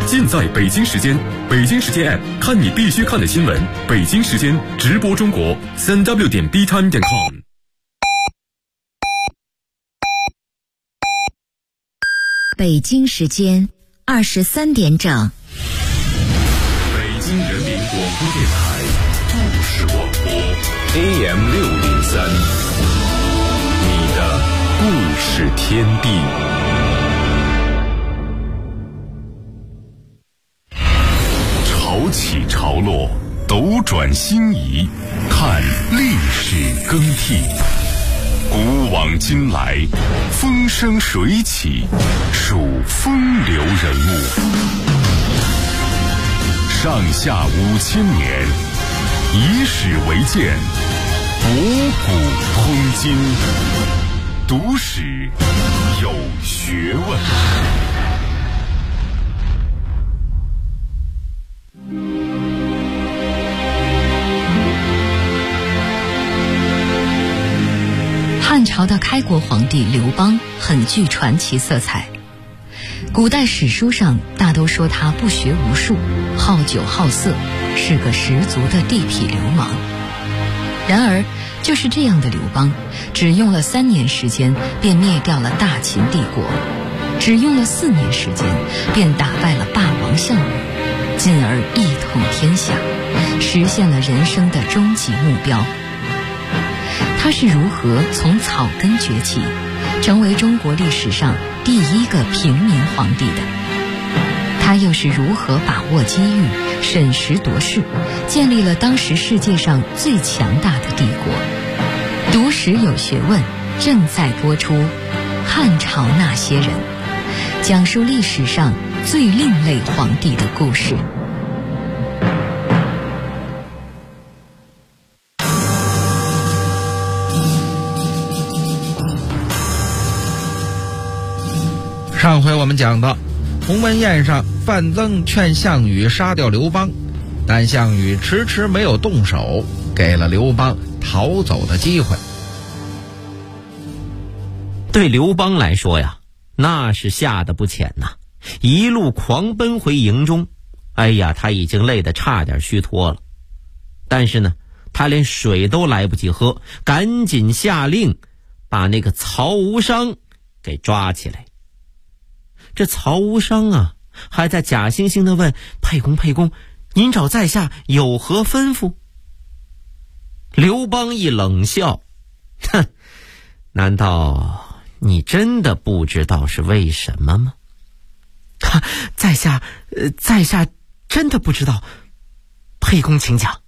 尽在北京时间。北京时间 App 看你必须看的新闻。北京时间直播中国3w.btime.com。 北京时间23点整。 北京人民广播电台故事广播 AM603，你的故事天地。潮起潮落，斗转星移，看历史更替。古往今来，风生水起，数风流人物。上下5000年，以史为鉴，博古通今，读史有学问。 汉朝的开国皇帝刘邦很具传奇色彩，古代史书上大都说他不学无术，好酒好色，是个十足的地痞流氓。然而就是这样的刘邦，只用了3年时间便灭掉了大秦帝国，只用了4年时间便打败了霸王项羽，进而一统天下，实现了人生的终极目标。他是如何从草根崛起，成为中国历史上第一个平民皇帝的？他又是如何把握机遇，审时度势，建立了当时世界上最强大的帝国？读史有学问，正在播出《汉朝那些人》，讲述历史上最另类皇帝的故事。 上回我们讲到，鸿门宴上，范增劝项羽杀掉刘邦，但项羽迟迟没有动手，给了刘邦逃走的机会。 对刘邦来说呀，那是吓得不浅呐，一路狂奔回营中，哎呀，他已经累得差点虚脱了。但是呢，他连水都来不及喝，赶紧下令把那个曹无伤给抓起来。这曹无伤啊，还在假惺惺地问沛公，您找在下有何吩咐？刘邦一冷笑，哼，难道你真的不知道是为什么吗？在下真的不知道，沛公请讲。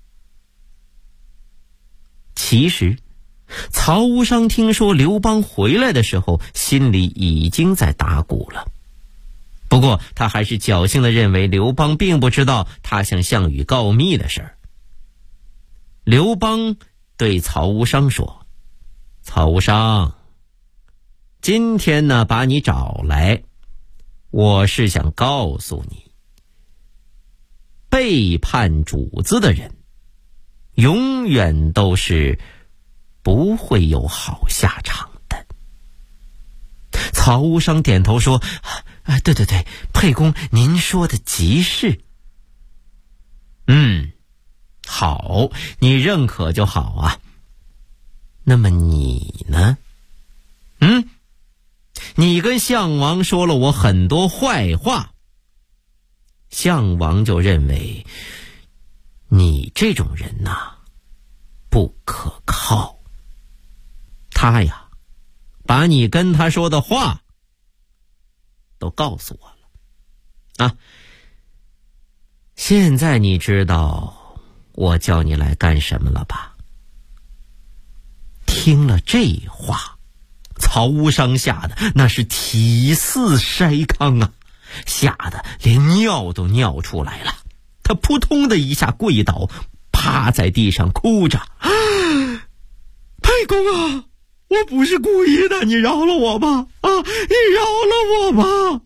其实曹无伤听说刘邦回来的时候，心里已经在打鼓了。不过他还是侥幸地认为刘邦并不知道他向项羽告密的事儿。刘邦对曹无伤说：曹无伤，今天呢把你找来，我是想告诉你，背叛主子的人永远都是不会有好下场的。曹无伤点头说：对，沛公您说的极是。好，你认可就好啊。那么你呢？你跟项王说了我很多坏话，项王就认为你这种人呐，不可靠。他呀，把你跟他说的话都告诉我了啊！现在你知道我叫你来干什么了吧？听了这话，曹无伤吓得那是体似筛糠啊，吓得连尿都尿出来了。他扑通的一下跪倒，趴在地上哭着：沛公啊，我不是故意的，你饶了我吧！你饶了我吧！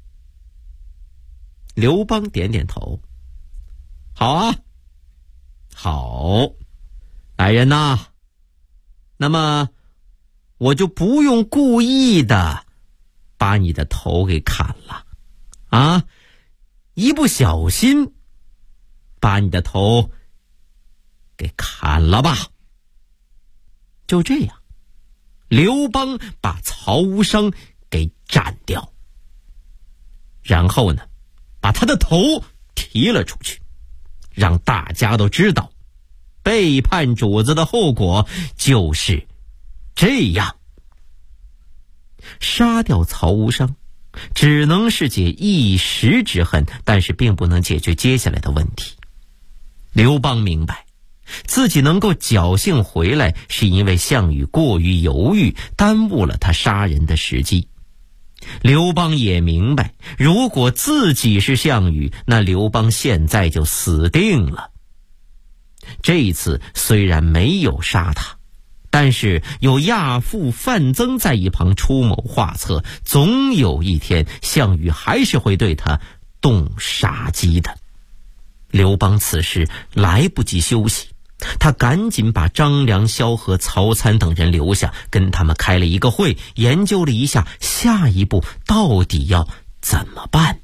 刘邦点点头：好啊，好，来人呐，那么我就不用故意的把你的头给砍了啊！ 一不小心把你的头给砍了吧。就这样，刘邦把曹无伤给斩掉，然后呢，把他的头提了出去，让大家都知道，背叛主子的后果就是这样。杀掉曹无伤只能是解一时之恨，但是并不能解决接下来的问题。刘邦明白自己能够侥幸回来，是因为项羽过于犹豫，耽误了他杀人的时机。刘邦也明白，如果自己是项羽，那刘邦现在就死定了。这一次虽然没有杀他，但是有亚父范增在一旁出谋划策，总有一天项羽还是会对他动杀机的。刘邦此时来不及休息，他赶紧把张良、萧何、曹参等人留下，跟他们开了一个会，研究了一下下一步到底要怎么办。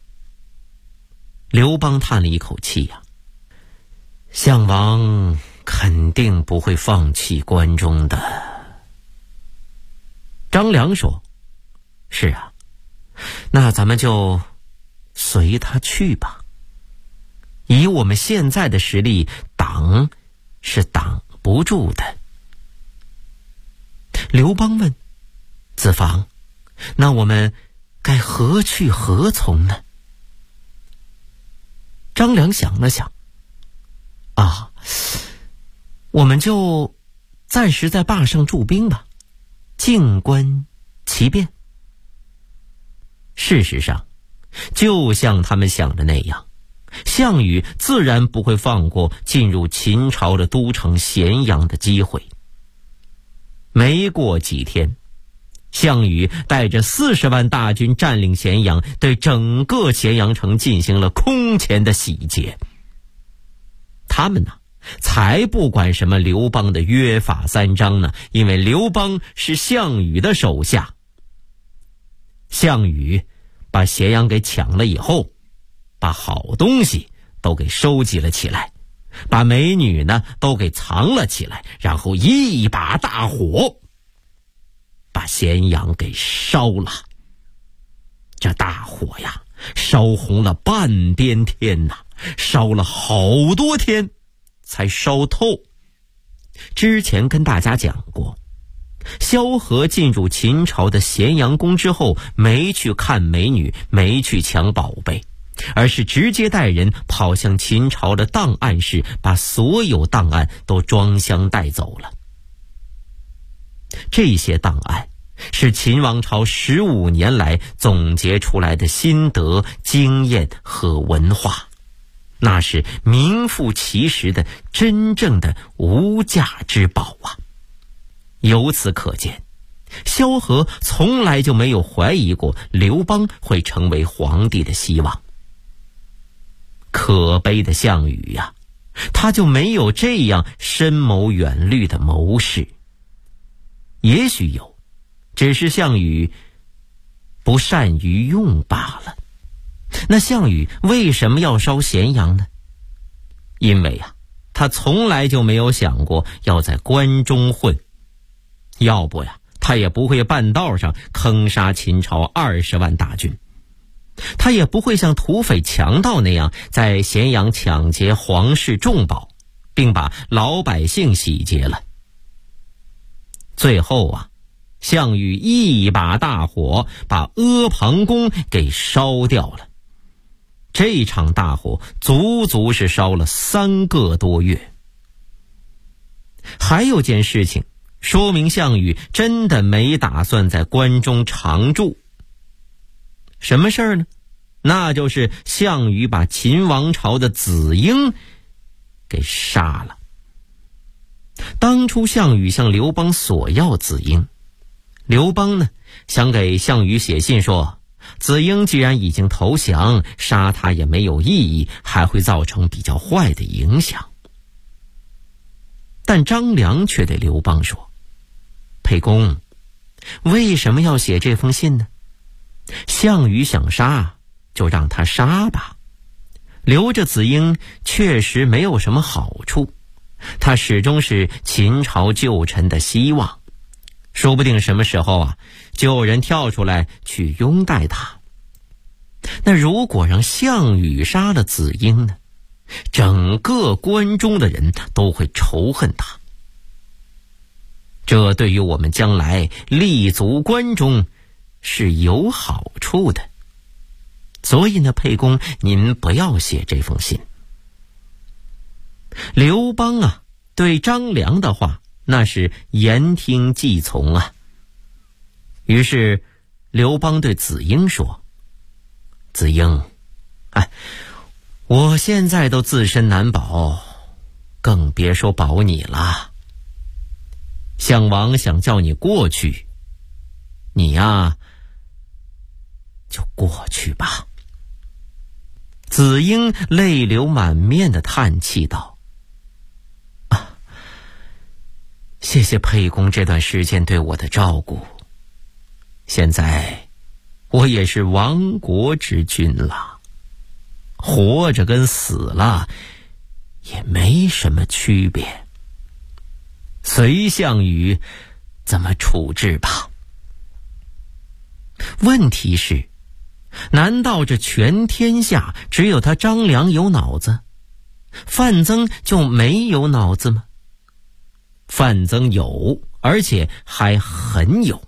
刘邦叹了一口气呀，项王肯定不会放弃关中的。张良说：是啊，那咱们就随他去吧。以我们现在的实力，挡是挡不住的。刘邦问：子房，那我们该何去何从呢？张良想了想，我们就暂时在坝上驻兵吧，静观其变。事实上，就像他们想的那样，项羽自然不会放过进入秦朝的都城咸阳的机会。没过几天，项羽带着40万大军占领咸阳，对整个咸阳城进行了空前的洗劫。他们才不管什么刘邦的约法三章呢，因为刘邦是项羽的手下。项羽把咸阳给抢了以后，把好东西都给收集了起来，把美女呢都给藏了起来，然后一把大火把咸阳给烧了。这大火呀，烧红了半边天呐，烧了好多天才烧透。之前跟大家讲过，萧何进入秦朝的咸阳宫之后，没去看美女，没去抢宝贝，而是直接带人跑向秦朝的档案室，把所有档案都装箱带走了。这些档案是秦王朝15年来总结出来的心得、经验和文化，那是名副其实的真正的无价之宝啊！由此可见，萧何从来就没有怀疑过刘邦会成为皇帝的希望。可悲的项羽呀，他就没有这样深谋远虑的谋士。也许有，只是项羽不善于用罢了。那项羽为什么要烧咸阳呢？因为他从来就没有想过要在关中混，要不他也不会半道上坑杀秦朝20万大军，他也不会像土匪强盗那样在咸阳抢劫皇室重宝，并把老百姓洗劫了。最后项羽一把大火把阿房宫给烧掉了。这场大火足足是烧了3个多月。还有件事情说明项羽真的没打算在关中常住。什么事儿呢？那就是项羽把秦王朝的子婴给杀了。当初项羽向刘邦索要子婴，刘邦呢想给项羽写信说，子婴既然已经投降，杀他也没有意义，还会造成比较坏的影响。但张良却对刘邦说，沛公，为什么要写这封信呢？项羽想杀就让他杀吧。留着子婴确实没有什么好处，他始终是秦朝旧臣的希望，说不定什么时候就有人跳出来去拥戴他。那如果让项羽杀了子婴呢？整个关中的人都会仇恨他，这对于我们将来立足关中是有好处的。所以呢，沛公您不要写这封信。刘邦对张良的话那是言听计从啊。于是刘邦对子婴说：子婴，我现在都自身难保，更别说保你了。项王想叫你过去，你就过去吧。子婴泪流满面的叹气道：谢谢沛公这段时间对我的照顾，现在我也是亡国之君了，活着跟死了也没什么区别，随项羽怎么处置吧。问题是，难道这全天下只有他张良有脑子，范增就没有脑子吗？范增有，而且还很有。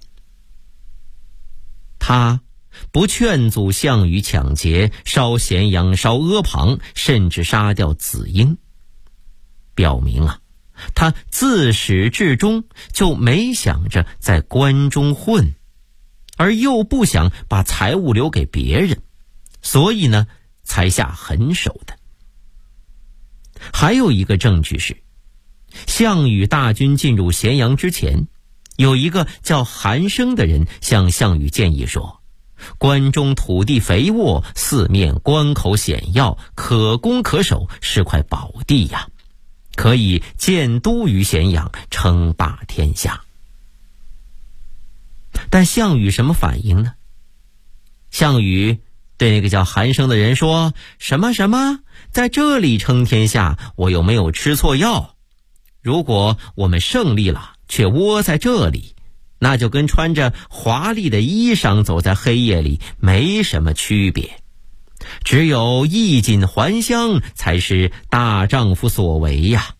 他不劝阻项羽抢劫，烧咸阳，烧阿房，甚至杀掉子婴，表明他自始至终就没想着在关中混，而又不想把财物留给别人，所以呢才下狠手的。还有一个证据是，项羽大军进入咸阳之前，有一个叫韩生的人向项羽建议说，关中土地肥沃，四面关口险要，可攻可守，是块宝地呀，可以建都于咸阳，称霸天下。但项羽什么反应呢？项羽对那个叫韩生的人说：什么在这里称天下，我又没有吃错药，如果我们胜利了却窝在这里，那就跟穿着华丽的衣裳走在黑夜里没什么区别，只有衣锦还乡才是大丈夫所为呀。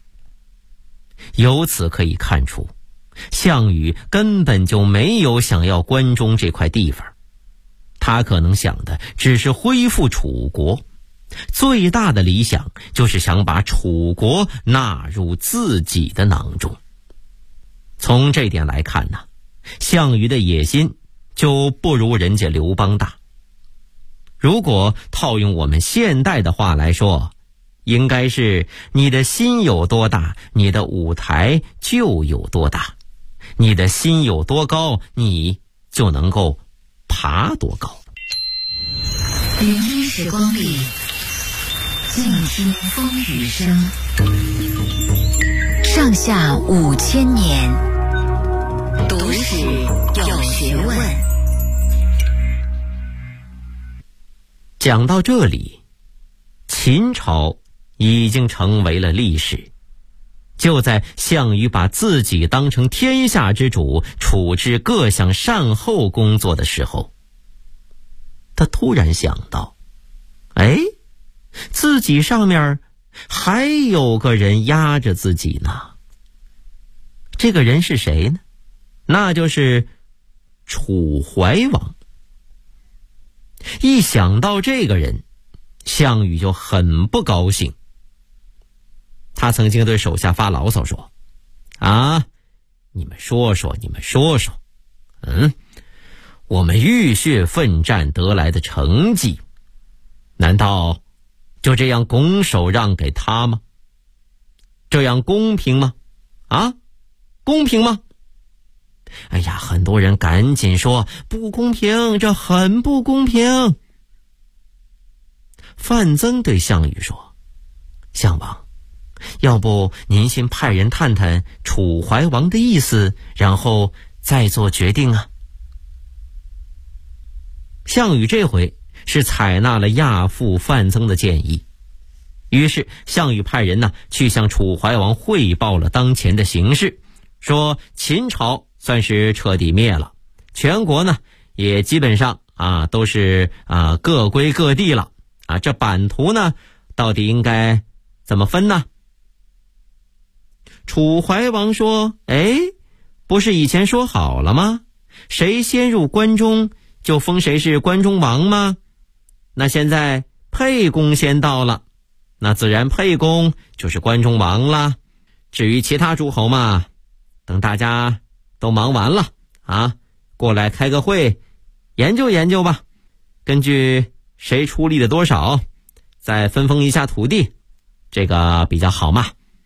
由此可以看出，项羽根本就没有想要关中这块地方，他可能想的只是恢复楚国，最大的理想就是想把楚国纳入自己的囊中。从这点来看呢，项羽的野心就不如人家刘邦大。如果套用我们现代的话来说，应该是你的心有多大，你的舞台就有多大，你的心有多高，你就能够爬多高。 聆听时光里，静听风雨声，上下5000年，读史有学问。 讲到这里，秦朝已经成为了历史。就在项羽把自己当成天下之主，处置各项善后工作的时候，他突然想到，自己上面还有个人压着自己呢。这个人是谁呢？那就是楚怀王。一想到这个人，项羽就很不高兴。他曾经对手下发牢骚说：你们说说，我们浴血奋战得来的成绩，难道就这样拱手让给他吗？这样公平吗？公平吗？很多人赶紧说不公平，这很不公平。范增对项羽说：项王，要不您先派人探探楚怀王的意思，然后再做决定啊。项羽这回是采纳了亚父范增的建议。于是项羽派人去向楚怀王汇报了当前的形势，说秦朝算是彻底灭了，全国也基本上都是各归各地了这版图到底应该怎么分呢？楚怀王说，不是以前说好了吗？谁先入关中就封谁是关中王吗？那现在沛公先到了，那自然沛公就是关中王了。至于其他诸侯嘛，等大家都忙完了过来开个会研究研究吧，根据谁出力的多少再分封一下土地，这个比较好嘛。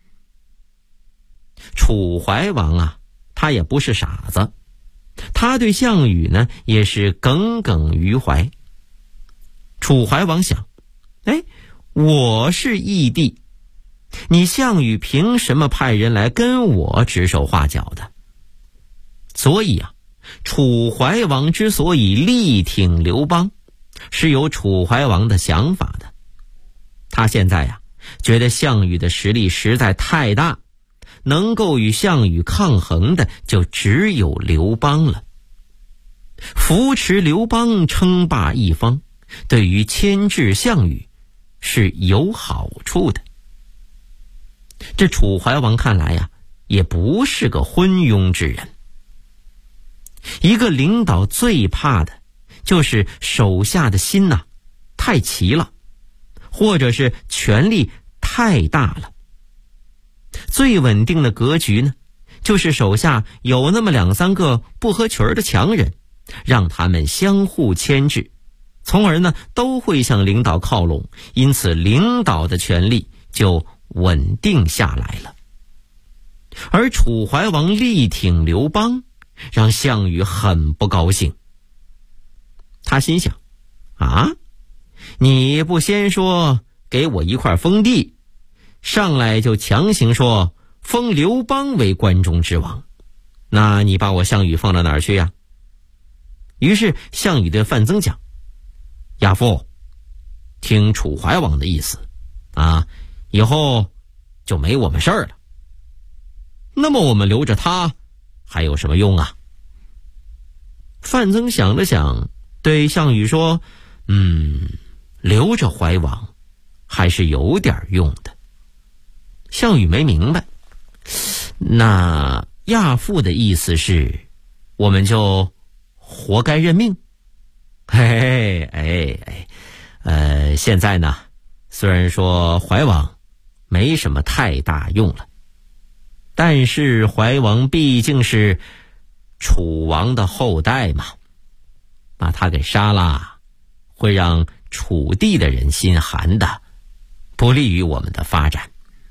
楚怀王他也不是傻子，他对项羽也是耿耿于怀。楚怀王想，我是义帝，你项羽凭什么派人来跟我指手画脚的？所以楚怀王之所以力挺刘邦，是有楚怀王的想法的。他现在觉得项羽的实力实在太大，能够与项羽抗衡的就只有刘邦了。扶持刘邦称霸一方，对于牵制项羽是有好处的。这楚怀王看来也不是个昏庸之人。一个领导最怕的就是手下的心太齐了，或者是权力太大了。最稳定的格局就是手下有那么2-3个不合群的强人，让他们相互牵制，从而都会向领导靠拢，因此领导的权力就稳定下来了。而楚怀王力挺刘邦，让项羽很不高兴。他心想，你不先说给我一块封地，上来就强行说封刘邦为关中之王，那你把我项羽放到哪儿去呀？于是项羽对范增讲，亚父，听楚怀王的意思以后就没我们事儿了。那么我们留着他还有什么用范增想了想，对项羽说，留着怀王还是有点用的。项羽没明白，那亚父的意思是我们就活该认命？现在虽然说怀王没什么太大用了，但是怀王毕竟是楚王的后代嘛，把他给杀了，会让楚地的人心寒的，不利于我们的发展。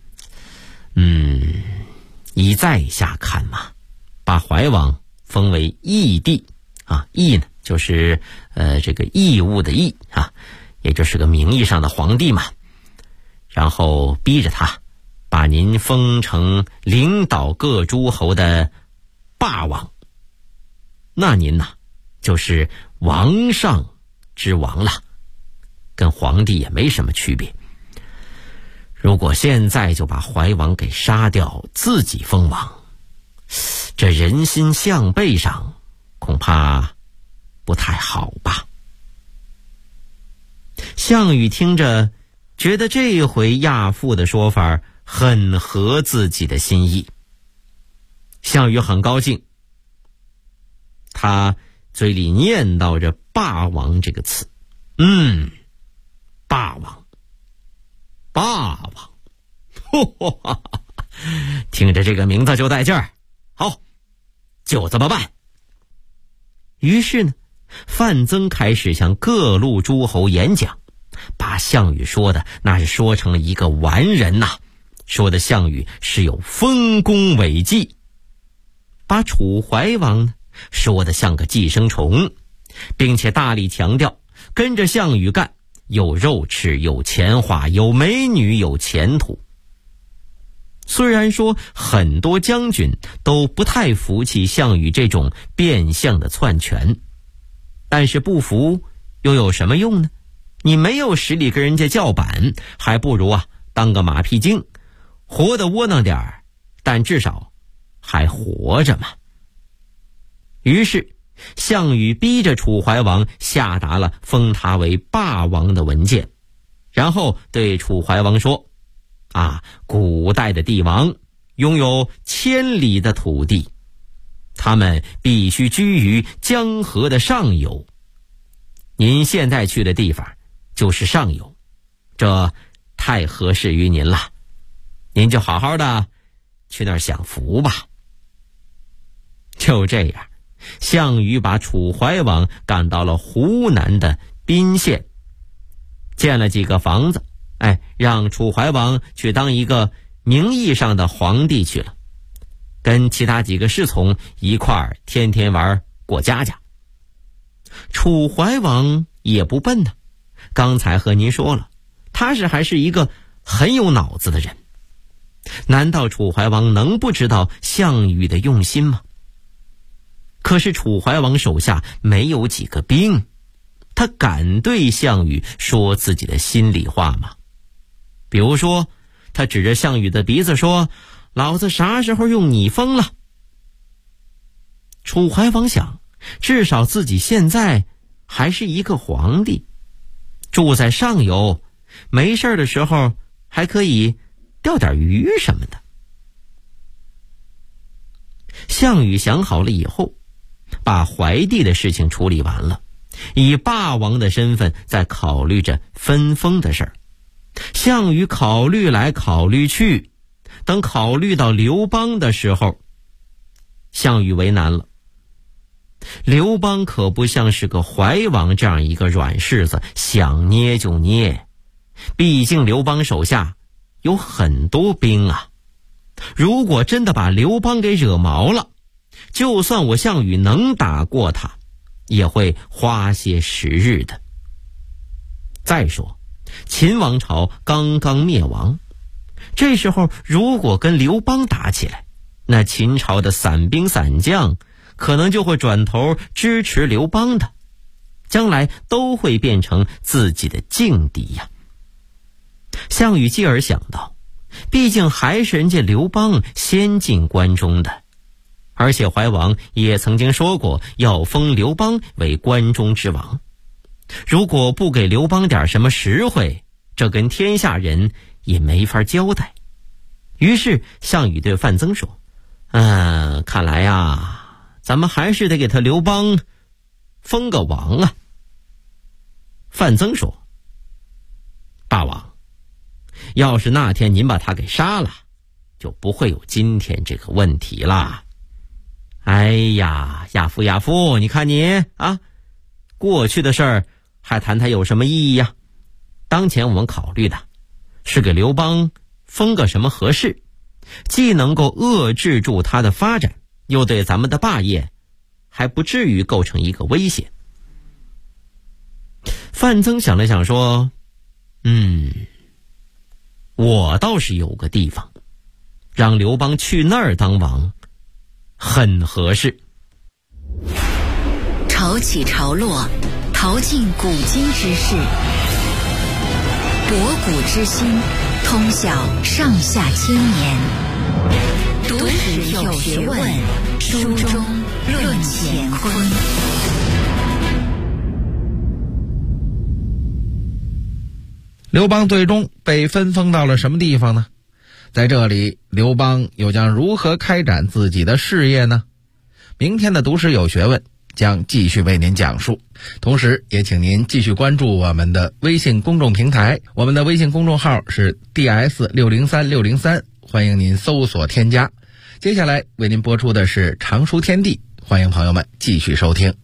以在下看嘛，把怀王封为义帝义就是这个义务的义也就是个名义上的皇帝嘛，然后逼着他把您封成领导各诸侯的霸王，那您就是王上之王了，跟皇帝也没什么区别。如果现在就把怀王给杀掉，自己封王，这人心向背上恐怕不太好吧。项羽听着觉得这回亚父的说法很合自己的心意，项羽很高兴，他嘴里念叨着霸王这个词，霸王，听着这个名字就带劲儿，好，就这么办。于是范增开始向各路诸侯演讲，把项羽说的那是说成了一个完人说的项羽是有丰功伟绩，把楚怀王说的像个寄生虫，并且大力强调跟着项羽干有肉吃，有钱花，有美女，有前途。虽然说很多将军都不太服气项羽这种变相的篡权，但是不服又有什么用呢？你没有实力跟人家叫板，还不如当个马屁精，活得窝囊点儿，但至少还活着嘛。于是项羽逼着楚怀王下达了封他为霸王的文件，然后对楚怀王说古代的帝王拥有1000里的土地，他们必须居于江河的上游，您现在去的地方就是上游，这太合适于您了，您就好好的去那儿享福吧。就这样，项羽把楚怀王赶到了湖南的彬县，建了几个房子，让楚怀王去当一个名义上的皇帝去了，跟其他几个侍从一块儿天天玩过家家。楚怀王也不笨呢，刚才和您说了，他还是一个很有脑子的人。难道楚怀王能不知道项羽的用心吗？可是楚怀王手下没有几个兵，他敢对项羽说自己的心里话吗？比如说，他指着项羽的鼻子说，老子啥时候用你封了？楚怀王想，至少自己现在还是一个皇帝，住在上游，没事的时候还可以钓点鱼什么的。项羽想好了以后，把怀帝的事情处理完了，以霸王的身份在考虑着分封的事儿。项羽考虑来考虑去，等考虑到刘邦的时候，项羽为难了。刘邦可不像是个怀王这样一个软柿子，想捏就捏。毕竟刘邦手下有很多兵啊，如果真的把刘邦给惹毛了，就算我项羽能打过他，也会花些时日的。再说秦王朝刚刚灭亡，这时候如果跟刘邦打起来，那秦朝的散兵散将可能就会转头支持刘邦的，将来都会变成自己的劲敌呀。项羽继而想到，毕竟还是人家刘邦先进关中的，而且怀王也曾经说过要封刘邦为关中之王，如果不给刘邦点什么实惠，这跟天下人也没法交代。于是项羽对范增说，看来咱们还是得给他刘邦封个王啊。范增说，霸王，要是那天您把他给杀了，就不会有今天这个问题啦。亚夫，你看你过去的事儿还谈它有什么意义呀？当前我们考虑的是给刘邦封个什么合适，既能够遏制住他的发展，又对咱们的霸业还不至于构成一个威胁。范增想了想说，我倒是有个地方，让刘邦去那儿当王很合适。 潮起潮落，淘尽古今之事，博古之今，通晓上下千年。读史有学问，书中论乾坤。 刘邦最终被分封到了什么地方呢？在这里，刘邦又将如何开展自己的事业呢？明天的读史有学问将继续为您讲述，同时也请您继续关注我们的微信公众平台，我们的微信公众号是 DS603603，欢迎您搜索添加。接下来为您播出的是常书天地，欢迎朋友们继续收听。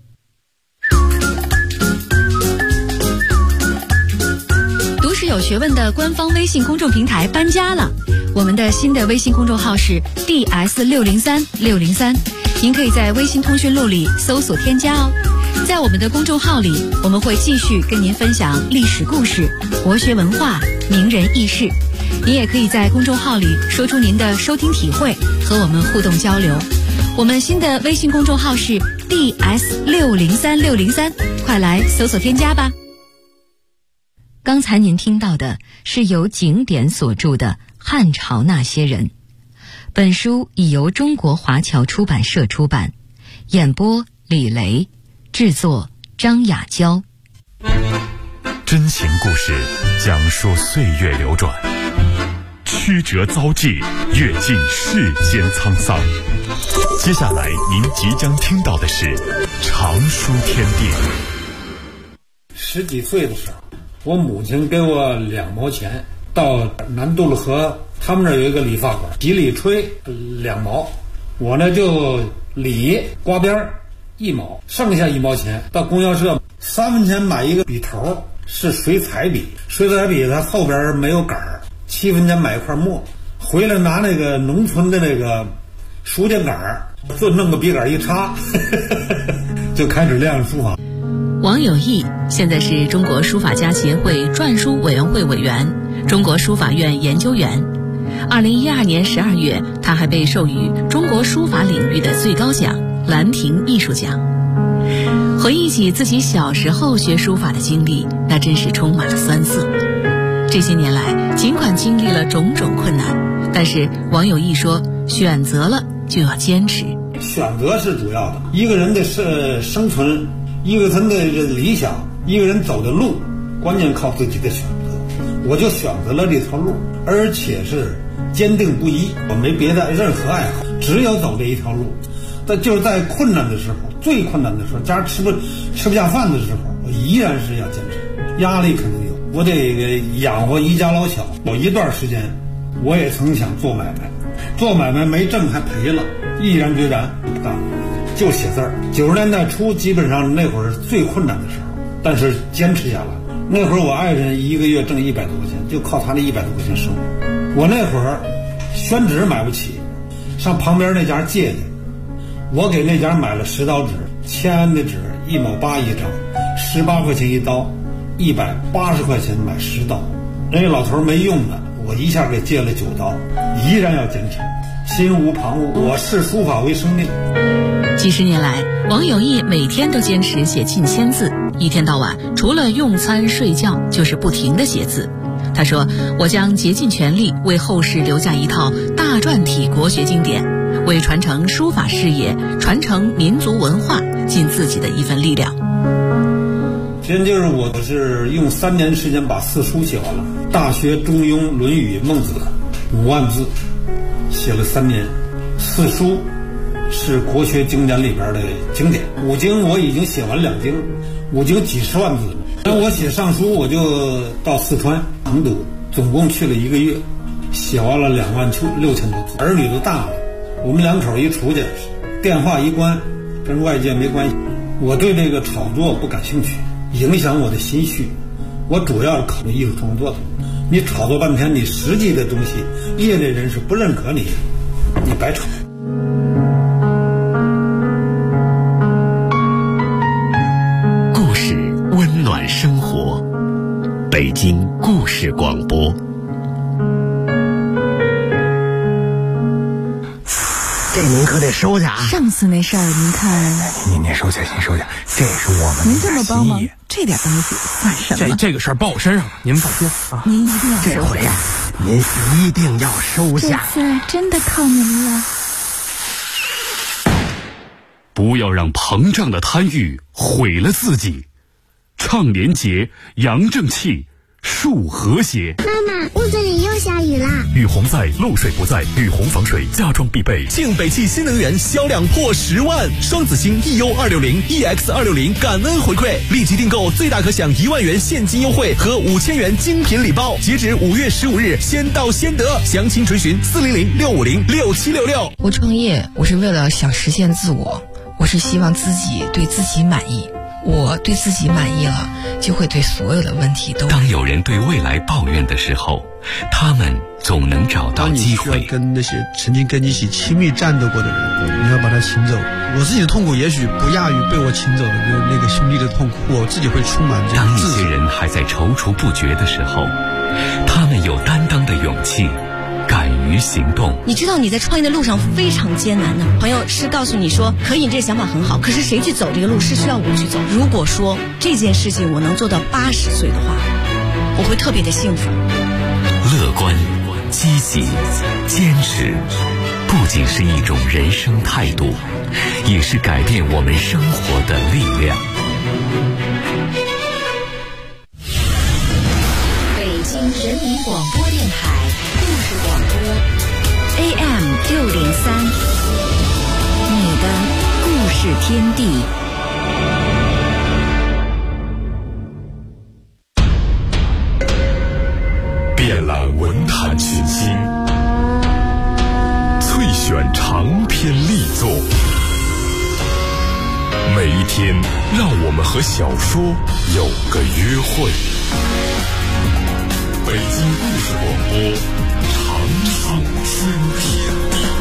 读史有学问的官方微信公众平台搬家了，我们的新的微信公众号是 DS603603，您可以在微信通讯录里搜索添加哦。在我们的公众号里，我们会继续跟您分享历史故事、国学文化、名人轶事。您也可以在公众号里说出您的收听体会，和我们互动交流。我们新的微信公众号是 DS603603，快来搜索添加吧。 刚才您听到的是由景典所著的《汉朝那些人》，本书已由中国华侨出版社出版，演播李雷，制作张雅娇。 真情故事讲述岁月流转，曲折遭际，阅尽世间沧桑。接下来您即将听到的是常书天地。 10几岁的时候，我母亲给我2毛钱，到南渡了河，他们那儿有一个理发馆，洗理吹2毛，我呢就理刮边1毛，剩下1毛钱到供销社3分钱买一个笔头，是水彩笔，水彩笔它后边没有杆儿，7分钱买一块墨，回来拿那个农村的那个书架杆儿，就弄个笔杆一插就开始练书法。 王有义现在是中国书法家协会篆书委员会委员、中国书法院研究员。2012年12月，他还被授予中国书法领域的最高奖兰亭艺术奖。回忆起自己小时候学书法的经历，那真是充满了酸涩。这些年来，尽管经历了种种困难，但是王有义说，选择了就要坚持。 选择是主要的，一个人的生存，一个人的理想，一个人走的路，关键靠自己的选择。我就选择了这条路，而且是坚定不移，我没别的任何爱好，只有走这一条路。但就是在困难的时候，最困难的时候，家吃不下饭的时候，我依然是要坚持。压力肯定有，我得养活一家老小。有一段时间，我也曾想做买卖，做买卖没挣还赔了，毅然决然不干了，就写字儿。90年代初，基本上那会儿是最困难的时候，但是坚持下来。那会儿我爱人一个月挣100多块钱，就靠他那100多块钱生活。我那会儿宣纸买不起，上旁边那家借去，我给那家买了10刀纸，签的纸1毛8一张，18块钱一刀，180块钱买10刀。那老头没用的，我一下给借了9刀，依然要坚持，心无旁骛，我视书法为生命。 几十年来，王有义每天都坚持写近1000字，一天到晚除了用餐睡觉就是不停地写字。他说，我将竭尽全力为后世留下一套大篆体国学经典，为传承书法事业、传承民族文化尽自己的一份力量。 真就是我是用3年时间把4书写完了，《大学》《中庸》《论语》《孟子》5万字，写了3年。4书是国学经典里边的经典，5经我已经写完2经，5经几10万字了。那我写上书，我就到四川成都，总共去了1个月，写完了26000多字。儿女都大了，我们2口一出去，电话一关，跟外界没关系。我对这个炒作不感兴趣，影响我的心绪。我主要是考虑艺术创作的。你炒作半天，你实际的东西，业内人士不认可你，你白炒。 故事温暖生活，北京故事广播。 这您可得收下啊！ 上次那事儿您看， 您收下，您收下，这是我们您这么帮忙，这点东西算什么？ 这个事儿报我身上了，您放心啊！ 您一定要收下， 这回呀，您一定要收下。 这次真的靠您了。 不要让膨胀的贪欲毁了自己。倡廉洁，扬正气，树和谐。 妈妈，屋子里又下雨啦！ 雨洪在，漏水不在，雨洪防水家装必备。 庆北汽新能源销量破10万，双子星 EU260、EX260感恩回馈，立即订购最大可享1万元现金优惠和5000元精品礼包，截止5月15日，先到先得。详情垂询400-650-6766。 我创业，我是为了想实现自我，我是希望自己对自己满意。我对自己满意了，就会对所有的问题都。 当有人对未来抱怨的时候，他们总能找到机会。 当你需要跟那些曾经跟你一起亲密战斗过的人，你要把他请走。我自己的痛苦也许不亚于被我请走的那个兄弟的痛苦，我自己会充满这个当一些人还在踌躇不决的时候，他们有担当的勇气， 敢于行动。 你知道你在创业的路上非常艰难的，朋友是告诉你说可以，你这个想法很好，可是谁去走这个路是需要我去走。如果说这件事情我能做到80岁的话，我会特别的幸福。 乐观、积极、坚持，不仅是一种人生态度，也是改变我们生活的力量。 北京人民广播电台故事广播 AM603，你的故事天地。 遍览文坛群星，萃选长篇力作，每一天让我们和小说有个约会。北京故事广播，长寿天地。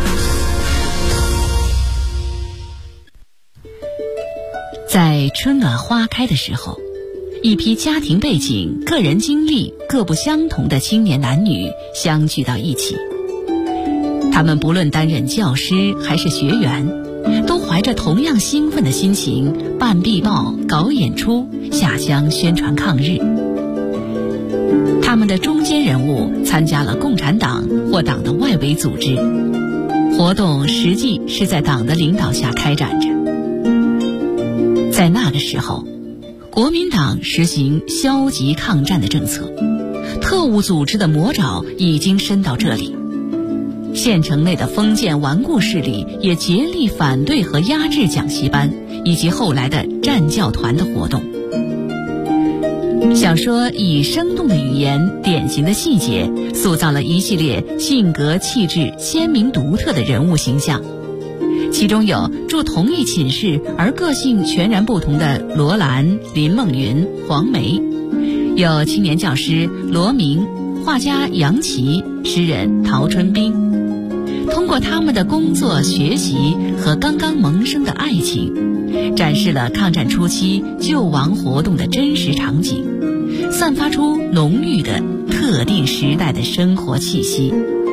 在春暖花开的时候，一批家庭背景、个人经历各不相同的青年男女相聚到一起。他们不论担任教师还是学员，都怀着同样兴奋的心情办壁报、搞演出、下乡宣传抗日。他们的中坚人物参加了共产党或党的外围组织，活动实际是在党的领导下开展着。在那个时候，国民党实行消极抗战的政策，特务组织的魔爪已经伸到这里。县城内的封建顽固势力也竭力反对和压制讲习班以及后来的战教团的活动。小说以生动的语言、典型的细节，塑造了一系列性格气质鲜明独特的人物形象。其中有住同一寝室而个性全然不同的罗兰、林梦云、黄梅，有青年教师罗明、画家杨琦、诗人陶春冰。通过他们的工作、学习和刚刚萌生的爱情，展示了抗战初期救亡活动的真实场景，散发出浓郁的特定时代的生活气息。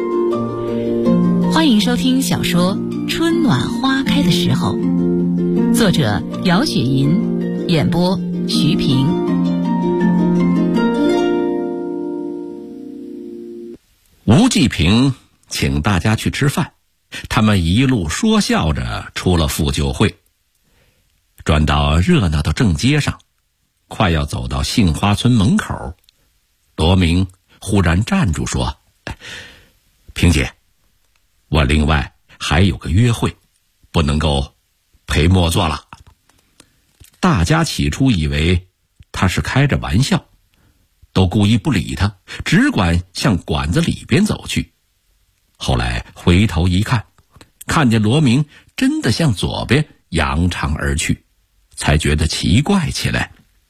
欢迎收听小说《春暖花开的时候》，作者姚雪银，演播徐平。 吴继平请大家去吃饭，他们一路说笑着出了妇救会，转到热闹的正街上，快要走到杏花村门口，罗明忽然站住说：“平姐，我另外还有个约会，不能够陪莫做了。”大家起初以为他是开着玩笑，都故意不理他，只管向馆子里边走去。后来回头一看，看见罗明真的向左边扬长而去，才觉得奇怪起来。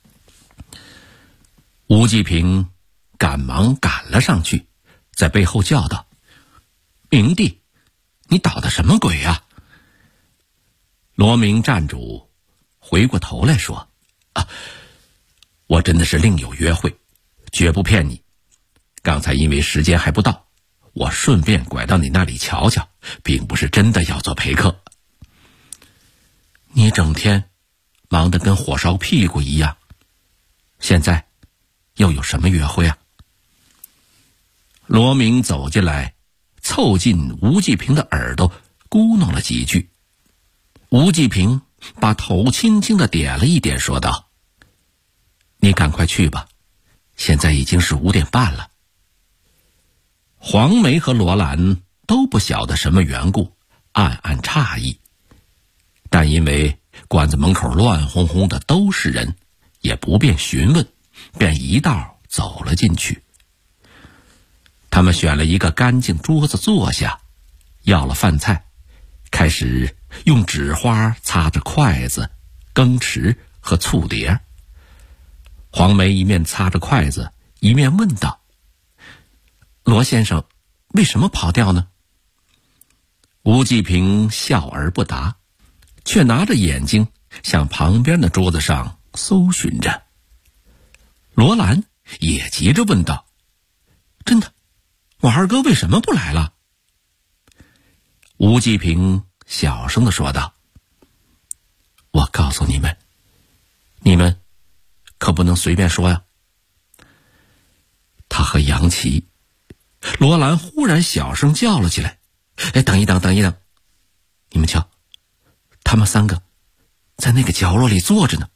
吴继平赶忙赶了上去，在背后叫道：“明弟，你捣的什么鬼啊？”罗明站住，回过头来说：“我真的是另有约会，绝不骗你。刚才因为时间还不到，我顺便拐到你那里瞧瞧，并不是真的要做陪客。”“你整天忙得跟火烧屁股一样，现在又有什么约会啊？”罗明走进来，凑近吴继平的耳朵咕哝了几句。吴继平把头轻轻地点了一点，说道：“你赶快去吧，现在已经是5点半了。”黄梅和罗兰都不晓得什么缘故，暗暗诧异，但因为馆子门口乱哄哄的都是人，也不便询问，便一道走了进去。他们选了一个干净桌子坐下，要了饭菜，开始用纸花擦着筷子、羹匙和醋碟。黄梅一面擦着筷子，一面问道：“罗先生，为什么跑掉呢？”吴继平笑而不答，却拿着眼睛向旁边的桌子上搜寻着。罗兰也急着问道：“真的， 我二哥为什么不来了？吴继平小声地说道：我告诉你们，你们可不能随便说呀。他和杨琪，罗兰忽然小声叫了起来：等一等，你们瞧，他们三个在那个角落里坐着呢。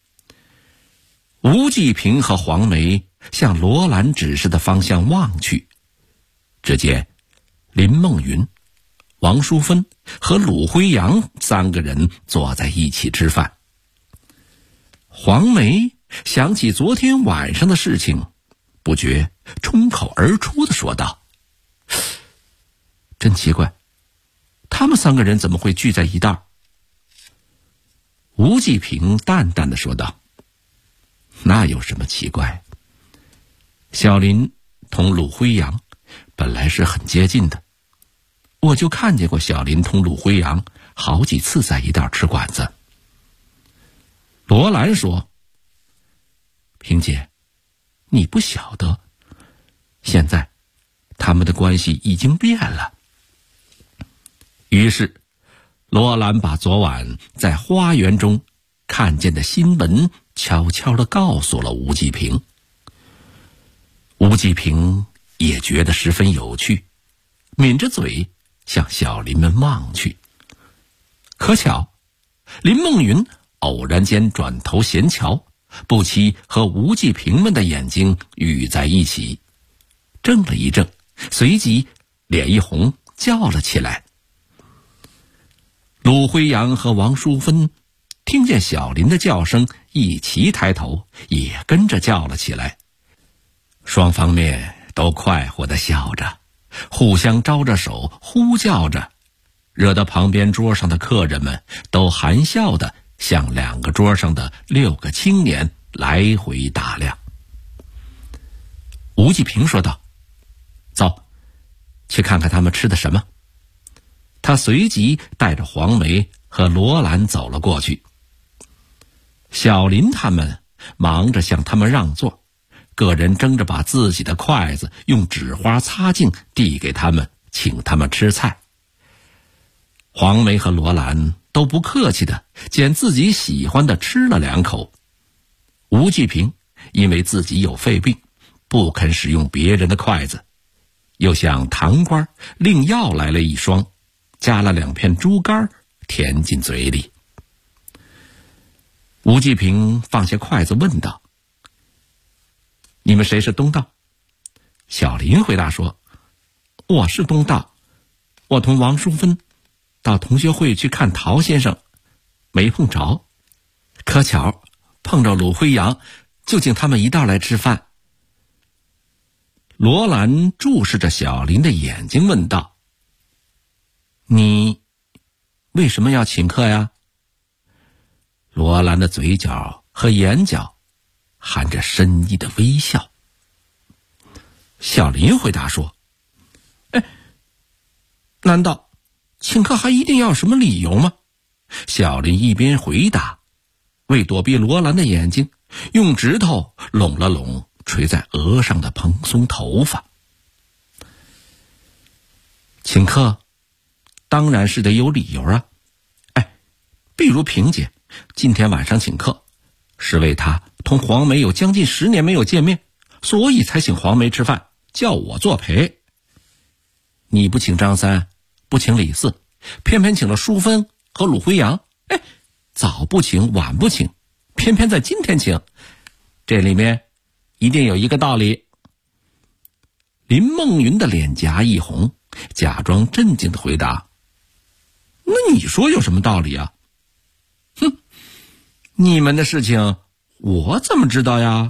吴继平和黄梅向罗兰指示的方向望去，只见林梦云、王淑芬和鲁辉阳三个人坐在一起吃饭。黄梅想起昨天晚上的事情，不觉冲口而出地说道：真奇怪，他们三个人怎么会聚在一道？吴继平淡淡地说道：那有什么奇怪？小林同鲁辉阳本来是很接近的，我就看见过小林同鲁辉阳好几次在一道吃馆子。罗兰说：萍姐，你不晓得，现在他们的关系已经变了。于是罗兰把昨晚在花园中看见的新闻悄悄地告诉了吴继平。吴继平也觉得十分有趣，抿着嘴向小林们望去。可巧林梦云偶然间转头闲瞧，不期和吴继平们的眼睛遇在一起，怔了一怔，随即脸一红，叫了起来。鲁辉阳和王淑芬听见小林的叫声，一齐抬头，也跟着叫了起来。双方面都快活地笑着，互相招着手，呼叫着，惹得旁边桌上的客人们都含笑地向两个桌上的6个青年来回打量。吴继平说道：走，去看看他们吃的什么。他随即带着黄梅和罗兰走了过去。小林他们忙着向他们让座，个人争着把自己的筷子用纸花擦净，递给他们，请他们吃菜。黄梅和罗兰都不客气的捡自己喜欢的吃了2口。吴继平因为自己有肺病，不肯使用别人的筷子，又向堂倌另要来了1双，加了2片猪肝填进嘴里。吴继平放下筷子问道：你们谁是东道？小林回答说：我是东道，我同王淑芬到同学会去看陶先生，没碰着，可巧碰着鲁辉阳，就请他们一道来吃饭。罗兰注视着小林的眼睛问道：你为什么要请客呀？罗兰的嘴角和眼角含着深意的微笑。小林回答说：难道请客还一定要有什么理由吗？小林一边回答，为躲避罗兰的眼睛，用指头拢了拢垂在额上的蓬松头发。请客当然是得有理由啊，比如萍姐今天晚上请客，是为她同黄梅有将近10年没有见面，所以才请黄梅吃饭，叫我作陪。你不请张三，不请李四，偏偏请了淑芬和鲁辉阳，早不请晚不请，偏偏在今天请，这里面一定有一个道理。林梦云的脸颊一红，假装镇静地回答：那你说有什么道理啊？哼，你们的事情我怎么知道呀？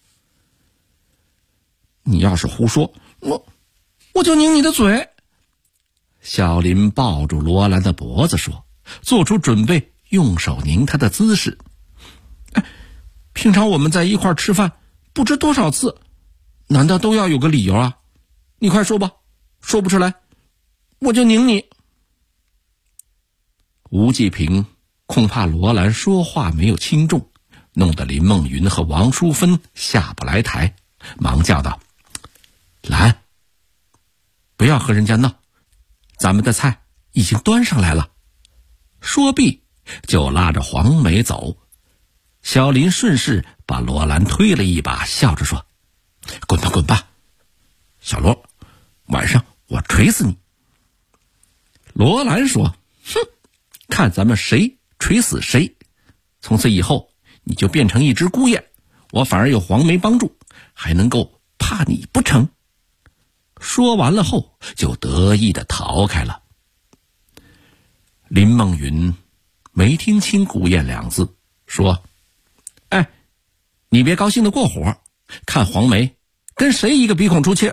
你要是胡说，我就拧你的嘴。小林抱住罗兰的脖子说，做出准备用手拧他的姿势。平常我们在一块吃饭不知多少次，难道都要有个理由啊？你快说吧，说不出来我就拧你。吴继平恐怕罗兰说话没有轻重，弄得林梦云和王淑芬下不来台，忙叫道：兰， 要和人家闹，咱们的菜已经端上来了。说毕就拉着黄梅走。小林顺势把罗兰推了一把，笑着说：滚吧滚吧，小罗，晚上我锤死你。罗兰说：哼，看咱们谁锤死谁。从此以后你就变成一只孤雁，我反而有黄梅帮助，还能够怕你不成？说完了后就得意地逃开了。林梦云没听清孤雁两字，说：哎，你别高兴得过火，看黄梅跟谁一个鼻孔出气。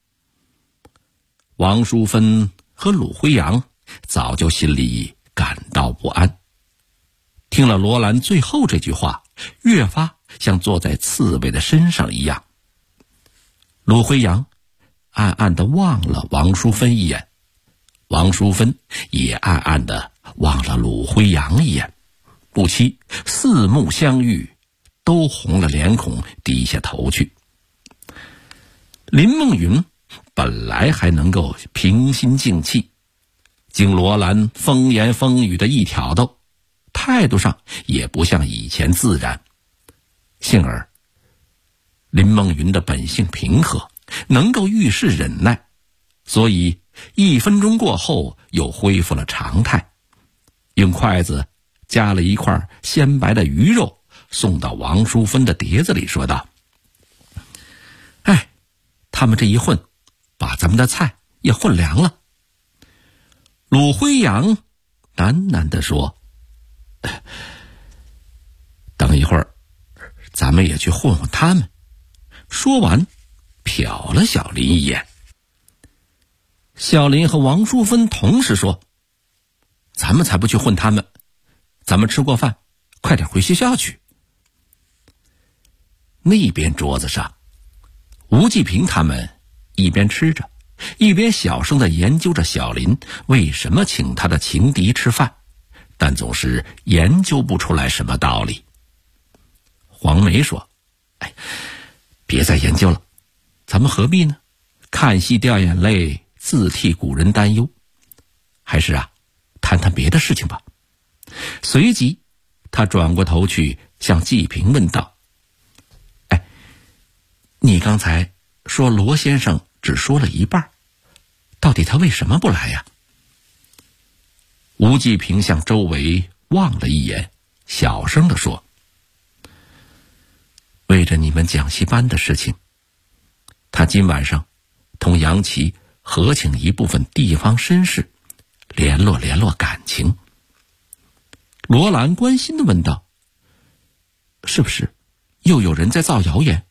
王淑芬和鲁辉阳早就心里感到不安，听了罗兰最后这句话，越发像坐在刺猬的身上一样。鲁辉阳暗暗地望了王淑芬一眼，王淑芬也暗暗地望了鲁辉阳一眼，不期四目相遇，都红了脸孔，低下头去。林梦云本来还能够平心静气，经罗兰风言风语的一挑逗，态度上也不像以前自然。幸而林梦云的本性平和，能够遇事忍耐，所以1分钟过后又恢复了常态，用筷子夹了一块鲜白的鱼肉送到王淑芬的碟子里，说道：哎，他们这一混，把咱们的菜也混凉了。鲁辉阳喃喃地说：等一会儿咱们也去混混他们。说完瞟了小林一眼。小林和王淑芬同时说：咱们才不去混他们，咱们吃过饭快点回学校去。那边桌子上，吴继平他们一边吃着，一边小声地研究着小林为什么请他的情敌吃饭，但总是研究不出来什么道理。黄梅说：哎，别再研究了，咱们何必呢？看戏掉眼泪，自替古人担忧，还是谈谈别的事情吧。随即他转过头去向季平问道：哎，你刚才说罗先生只说了一半，到底他为什么不来呀？吴季平向周围望了一眼，小声地说：为着你们讲戏班的事情，他今晚上同杨琦合请一部分地方绅士，联络感情。罗兰关心地问道：是不是又有人在造谣言？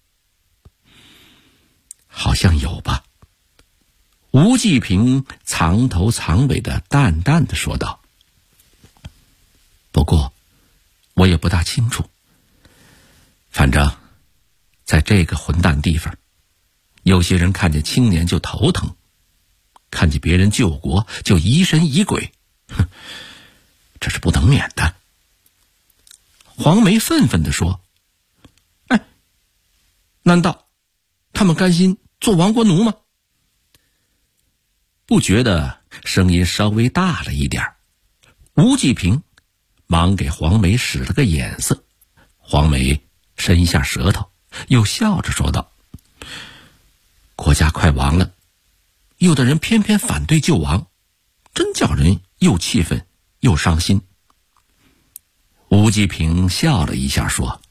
好像有吧。吴继平藏头藏尾的淡淡地说道：不过我也不大清楚，反正在这个混蛋地方，有些人看见青年就头疼，看见别人救国就疑神疑鬼，这是不能免的。黄梅愤愤地说：哎，难道他们甘心做亡国奴吗？不觉得声音稍微大了一点，吴继平忙给黄梅使了个眼色。黄梅伸下舌头，又笑着说道：国家快亡了，有的人偏偏反对救亡，真叫人又气愤又伤心。吴继平笑了一下说：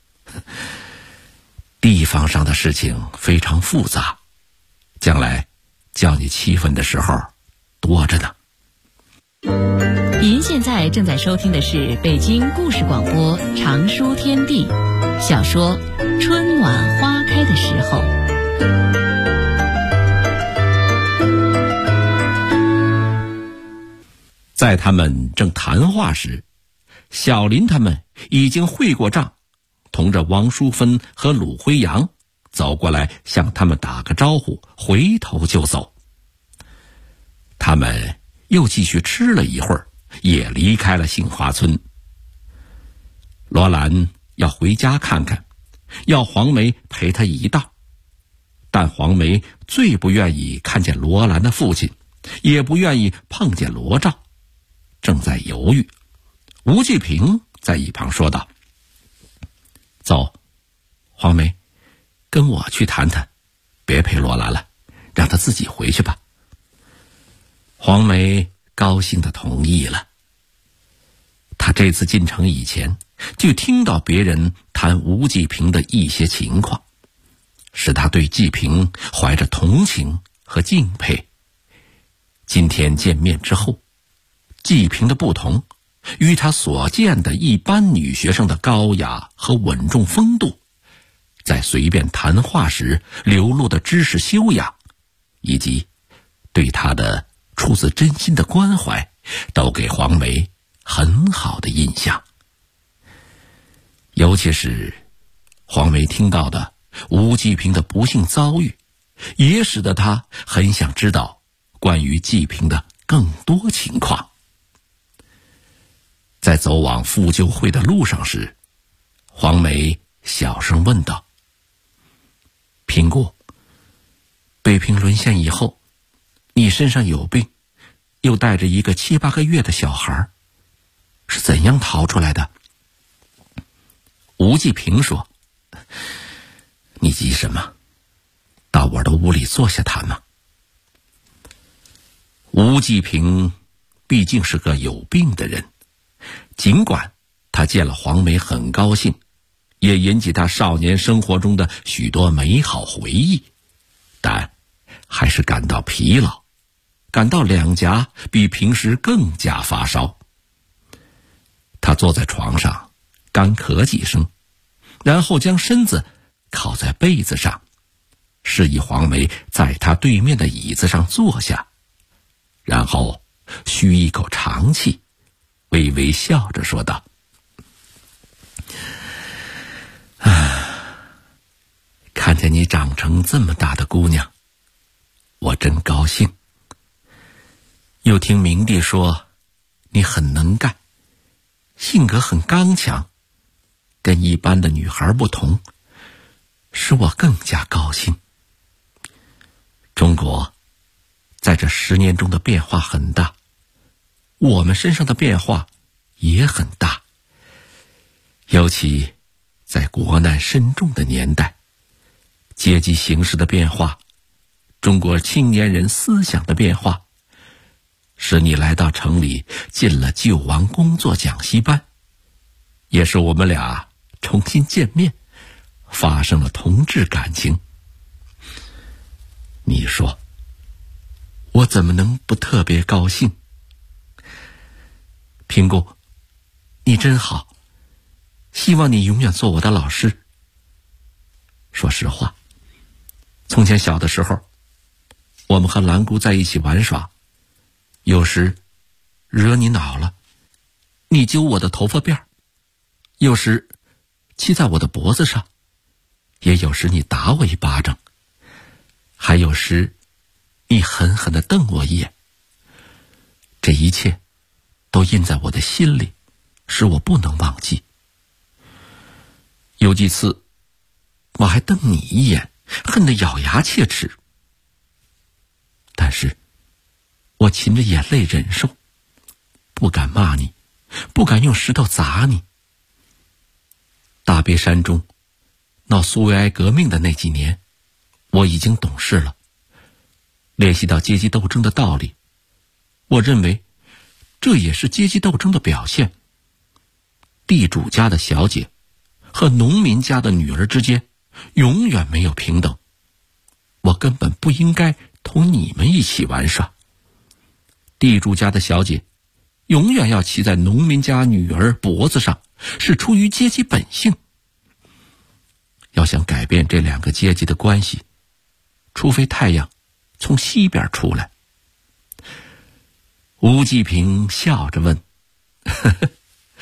地方上的事情非常复杂，将来叫你气愤的时候多着呢。 您现在正在收听的是北京故事广播长书天地小说《春晚花开的时候》。 在他们正谈话时，小林他们已经会过账，同着王淑芬和鲁辉阳走过来向他们打个招呼，回头就走。他们又继续吃了一会儿，也离开了杏花村。罗兰要回家看看，要黄梅陪他一道，但黄梅最不愿意看见罗兰的父亲， 也不愿意碰见罗兆，正在犹豫。吴继平在一旁说道：“走，黄梅，跟我去谈谈，别陪罗兰了，让她自己回去吧。”黄梅高兴地同意了。她这次进城以前就听到别人谈吴继平的一些情况，使她对继平怀着同情和敬佩。今天见面之后，继平的不同与他所见的一般女学生的高雅和稳重风度，在随便谈话时流露的知识修养，以及对他的出自真心的关怀，都给黄梅很好的印象。尤其是黄梅听到的吴继平的不幸遭遇，也使得她很想知道关于继平的更多情况。在走往妇救会的路上时，黄梅小声问道：“平姑，北平沦陷以后，你身上有病，又带着一个7、8个月的小孩，是怎样逃出来的？”吴继平说：“你急什么？到我的屋里坐下谈嘛。”吴继平毕竟是个有病的人，尽管他见了黄梅很高兴，也引起他少年生活中的许多美好回忆，但还是感到疲劳，感到两颊比平时更加发烧。他坐在床上干咳几声，然后将身子靠在被子上，示意黄梅在他对面的椅子上坐下，然后吁一口长气，微微笑着说道：“看见你长成这么大的姑娘，我真高兴。又听明帝说你很能干，性格很刚强，跟一般的女孩不同，使我更加高兴。中国在这10年中的变化很大，我们身上的变化也很大，尤其在国难深重的年代，阶级形势的变化，中国青年人思想的变化，使你来到城里进了救亡工作讲习班，也是我们俩重新见面，发生了同志感情。你说我怎么能不特别高兴？平姑，你真好，希望你永远做我的老师。说实话，从前小的时候，我们和兰姑在一起玩耍，有时惹你恼了，你揪我的头发辫，有时骑在我的脖子上，也有时你打我一巴掌，还有时你狠狠地瞪我一眼。这一切都印在我的心里，使我不能忘记。有几次我还瞪你一眼，恨得咬牙切齿，但是我噙着眼泪忍受，不敢骂你，不敢用石头砸你。大别山中闹苏维埃革命的那几年，我已经懂事了，联系到阶级斗争的道理，我认为这也是阶级斗争的表现。地主家的小姐和农民家的女儿之间永远没有平等，我根本不应该同你们一起玩耍。地主家的小姐永远要骑在农民家女儿脖子上，是出于阶级本性。要想改变这两个阶级的关系，除非太阳从西边出来。吴继平笑着问：“呵呵，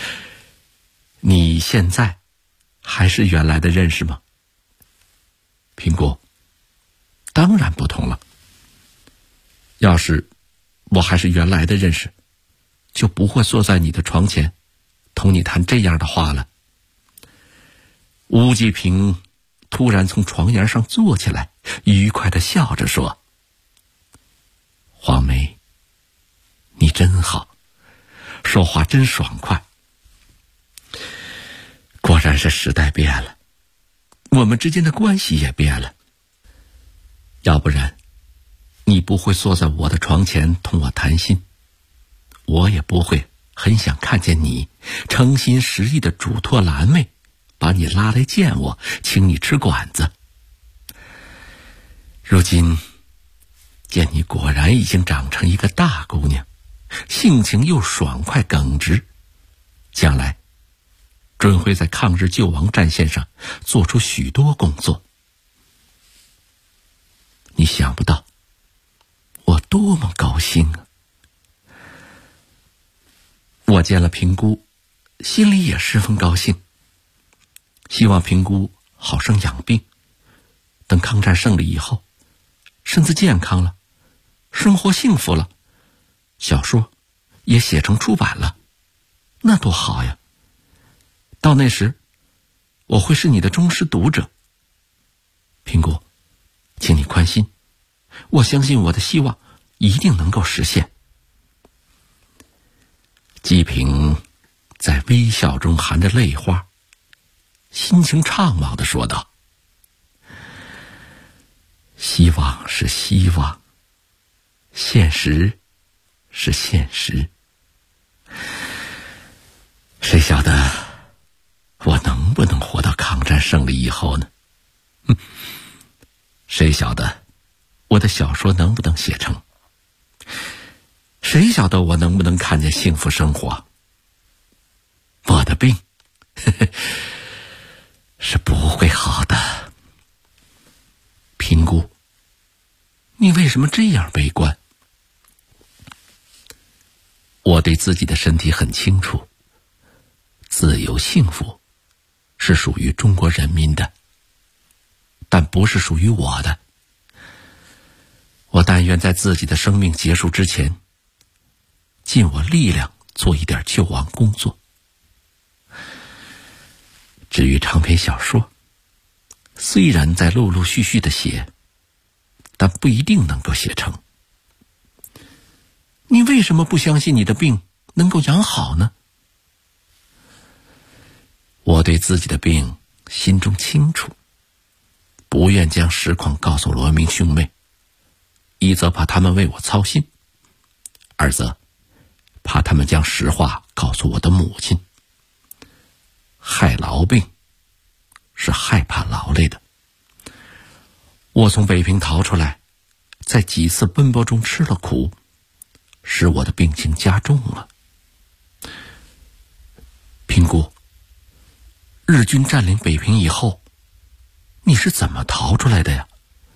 你现在还是原来的认识吗？”平姑，当然不同了。要是我还是原来的认识，就不会坐在你的床前同你谈这样的话了。吴继平突然从床沿上坐起来，愉快地笑着说：“ 黄梅，你真好，说话真爽快。果然是时代变了，我们之间的关系也变了。要不然，你不会坐在我的床前同我谈心，我也不会很想看见你诚心实意的嘱托蓝妹，把你拉来见我，请你吃馆子。如今见你果然已经长成一个大姑娘，性情又爽快耿直，将来准会在抗日救亡战线上做出许多工作。你想不到我多么高兴啊！我见了平姑，心里也十分高兴，希望平姑好生养病，等抗战胜利以后，身子健康了，生活幸福了，小说也写成出版了，那多好呀！到那时，我会是你的忠实读者。平姑，请你宽心，我相信我的希望一定能够实现。季平在微笑中含着泪花，心情怅惘地说道：希望是希望，现实是现实，谁晓得我能不能活到抗战胜利以后呢？谁晓得我的小说能不能写成？谁晓得我能不能看见幸福生活？我的病是不会好的。平姑，你为什么这样悲观？我对自己的身体很清楚，自由幸福是属于中国人民的，但不是属于我的。我但愿在自己的生命结束之前，尽我力量做一点救亡工作。至于长篇小说，虽然在陆陆续续的写，但不一定能够写成。你为什么不相信你的病能够养好呢？我对自己的病心中清楚，不愿将实况告诉罗明兄妹，一则怕他们为我操心，二则怕他们将实话告诉我的母亲。害痨病是害怕劳累的。我从北平逃出来，在几次奔波中吃了苦，使我的病情加重了。平姑，日军占领北平以后，你是怎么逃出来的呀？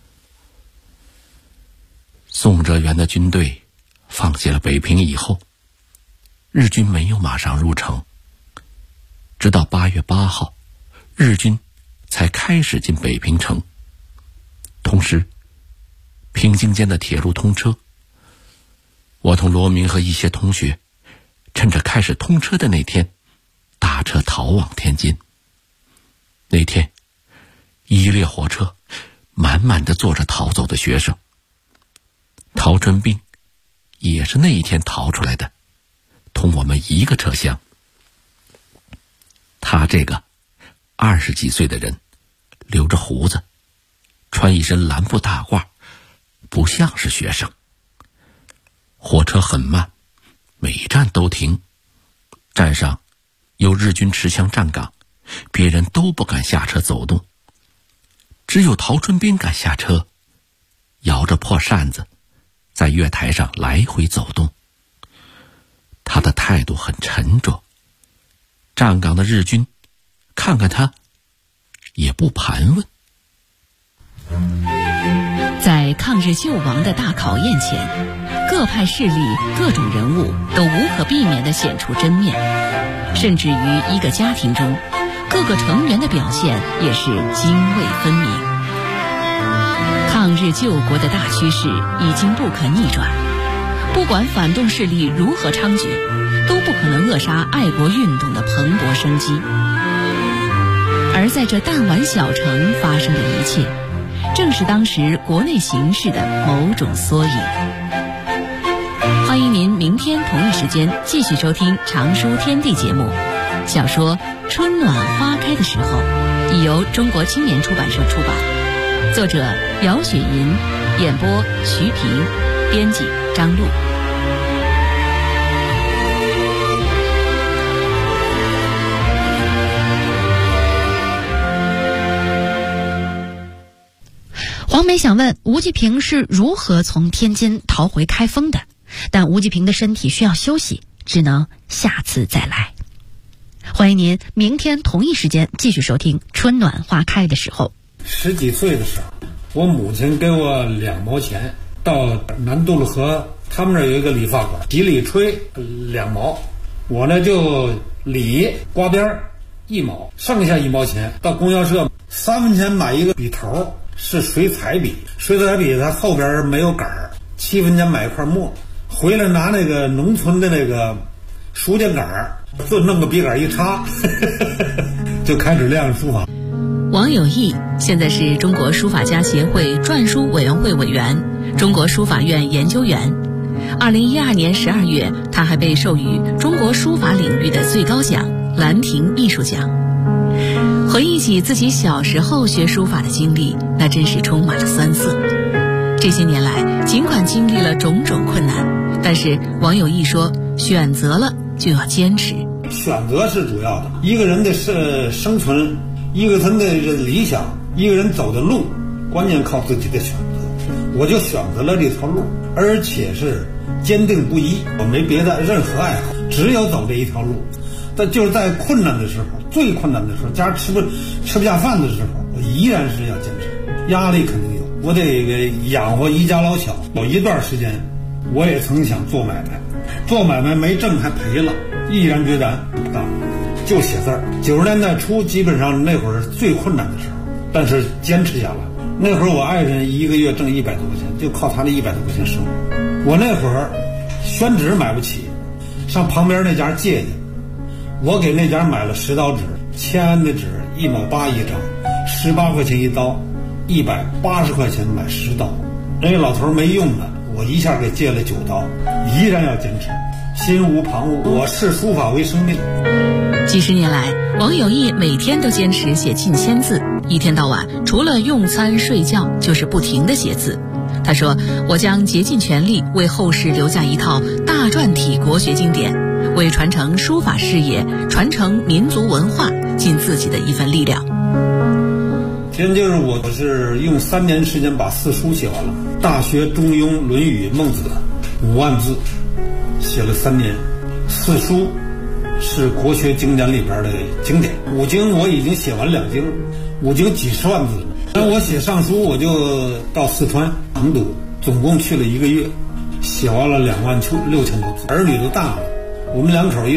宋哲元的军队放弃了北平以后，日军没有马上入城，直到8月8号，日军才开始进北平城。同时，平津间的铁路通车，我同罗明和一些同学趁着开始通车的那天，搭车逃往天津。那天，一列火车满满的坐着逃走的学生。陶春兵也是那一天逃出来的，同我们一个车厢。他这个20几岁的人，留着胡子，穿一身蓝布大褂，不像是学生。火车很慢，每站都停，站上有日军持枪站岗，别人都不敢下车走动，只有陶春兵敢下车，摇着破扇子在月台上来回走动。他的态度很沉着，站岗的日军看看他也不盘问。 在抗日救亡的大考验前，各派势力、各种人物都无可避免地显出真面，甚至于一个家庭中，各个成员的表现也是泾渭分明。抗日救国的大趋势已经不可逆转，不管反动势力如何猖獗，都不可能扼杀爱国运动的蓬勃生机。而在这弹丸小城发生的一切，正是当时国内形势的某种缩影。 欢迎您明天同一时间继续收听《常书天地》节目。小说《春暖花开的时候》已由中国青年出版社出版，作者姚雪银，演播徐平，编辑张璐。 黄梅想问吴继平是如何从天津逃回开封的，但吴继平的身体需要休息，只能下次再来。欢迎您明天同一时间继续收听《春暖花开的时候》。 10几岁的时候，我母亲给我2毛钱，到南渡路河他们那儿有一个理发馆，洗理吹2毛，我呢就理刮边1毛，剩下1毛钱到供销社3分钱买一个笔头，是水彩笔，水彩笔它后边没有杆儿，7分钱买一块墨，回来拿那个农村的那个书架杆儿，就弄个笔杆一插就开始练书法。 王有义现在是中国书法家协会篆书委员会委员，中国书法院研究员。2012年12月，他还被授予中国书法领域的最高奖兰亭艺术奖。回忆起自己小时候学书法的经历，那真是充满了酸涩。这些年来，尽管经历了种种困难，但是王有义说，选择了就要坚持。 选择是主要的，一个人的生存，一个人的理想，一个人走的路，关键靠自己的选择。我就选择了这条路，而且是坚定不移，我没别的任何爱好，只有走这一条路。但就是在困难的时候，最困难的时候，家吃不下饭的时候，我依然是要坚持。压力肯定有，我得给养活一家老小。有一段时间，我也曾想做买卖，做买卖没挣还赔了，毅然决然不干，就写字儿。90年代初，基本上那会儿最困难的时候，但是坚持下来。那会儿我爱人1个月挣100多块钱，就靠他那100多块钱生活。我那会儿宣纸买不起，上旁边那家借去。我给那家买了10刀纸，签安的纸1毛8一张，18块钱一刀，180块钱买10刀。那个老头没用的，我一下给借了9刀，依然要坚持，心无旁骛。我视书法为生命。 几十年来，王有义每天都坚持写近1000字，一天到晚除了用餐睡觉，就是不停地写字。他说：“我将竭尽全力为后世留下一套大篆体国学经典，为传承书法事业、传承民族文化尽自己的一份力量。” 真就是我是用3年时间把4书写完了，《大学》《中庸》《论语》《孟子》5万字，写了3年。4书是国学经典里边的经典，5经我已经写完2经，5经几十万字了。但我写上书，我就到四川成都，总共去了1个月，写完了26000多字。儿女都大了，我们2口一